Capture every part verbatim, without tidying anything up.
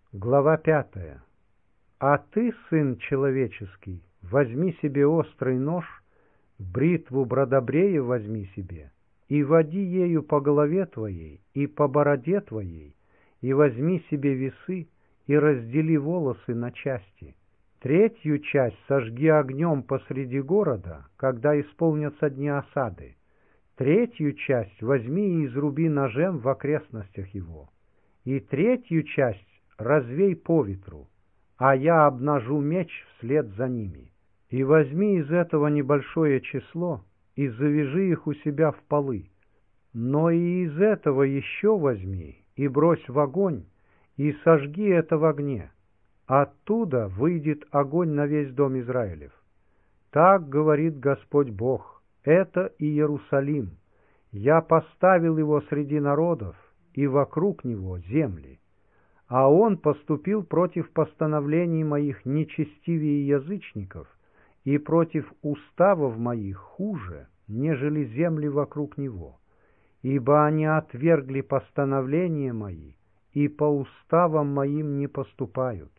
Глава пятая. А ты, сын человеческий, возьми себе острый нож, бритву бродобрея возьми себе, и води ею по голове твоей и по бороде твоей, и возьми себе весы, и раздели волосы на части. Третью часть сожги огнем посреди города, когда исполнятся дни осады. Третью часть возьми и изруби ножем в окрестностях его. И третью часть развей по ветру, а я обнажу меч вслед за ними. И возьми из этого небольшое число, и завяжи их у себя в полы. Но и из этого еще возьми, и брось в огонь, и сожги это в огне. Оттуда выйдет огонь на весь дом Израилев. Так говорит Господь Бог, это Иерусалим. Я поставил его среди народов, и вокруг него земли. А он поступил против постановлений моих нечестивее язычников, и против уставов моих хуже, нежели земли вокруг него. Ибо они отвергли постановления мои, и по уставам моим не поступают.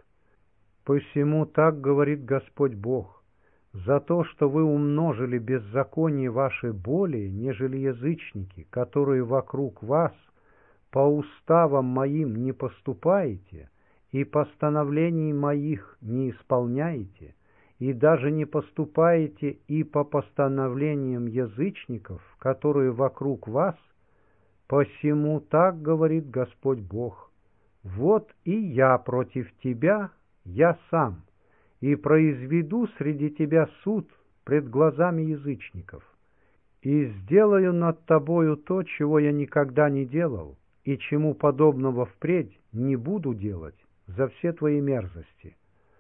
Посему так говорит Господь Бог, за то, что вы умножили беззаконие ваши более, нежели язычники, которые вокруг вас, по уставам моим не поступаете, и постановлений моих не исполняете, и даже не поступаете и по постановлениям язычников, которые вокруг вас, посему так говорит Господь Бог, вот и я против тебя, я сам, и произведу среди тебя суд пред глазами язычников, и сделаю над тобою то, чего я никогда не делал, и чему подобного впредь не буду делать за все твои мерзости.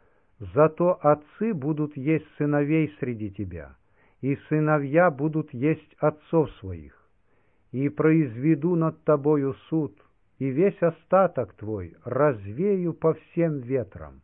Зато отцы будут есть сыновей среди тебя, и сыновья будут есть отцов своих. И произведу над тобою суд, и весь остаток твой развею по всем ветрам.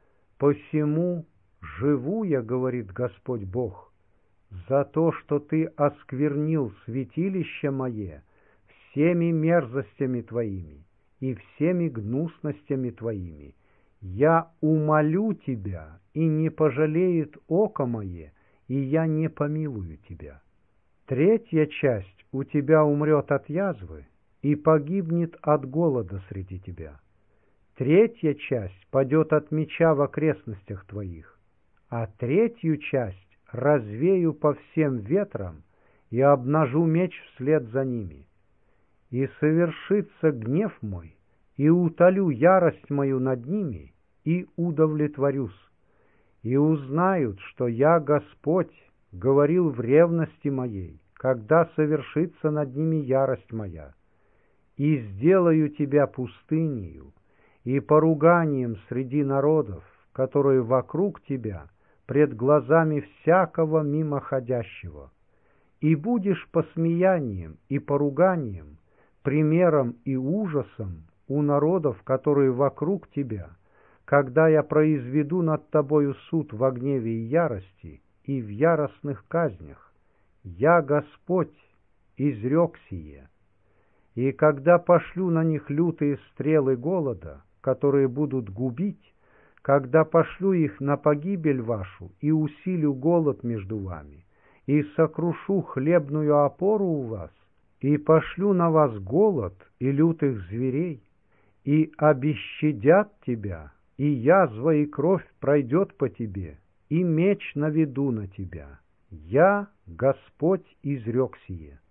Посему живу я, говорит Господь Бог, за то, что ты осквернил святилище мое всеми мерзостями твоими и всеми гнусностями твоими. Я умолю тебя, и не пожалеет око мое, и я не помилую тебя. Третья часть у тебя умрет от язвы и погибнет от голода среди тебя. Третья часть падет от меча в окрестностях твоих, а третью часть развею по всем ветрам и обнажу меч вслед за ними. И совершится гнев мой, и утолю ярость мою над ними, и удовлетворюсь. И узнают, что я, Господь, говорил в ревности моей, когда совершится над ними ярость моя. И сделаю тебя пустынею, и поруганием среди народов, которые вокруг тебя, пред глазами всякого мимоходящего. И будешь посмеянием и поруганием, примером и ужасом у народов, которые вокруг тебя, когда я произведу над тобою суд в гневе и ярости и в яростных казнях. Я, Господь, изрек сие. И когда пошлю на них лютые стрелы голода, которые будут губить, когда пошлю их на погибель вашу и усилю голод между вами, и сокрушу хлебную опору у вас, и пошлю на вас голод и лютых зверей, и обещадят тебя, и язва и кровь пройдет по тебе, и меч наведу на тебя. Я, Господь, изрек сие.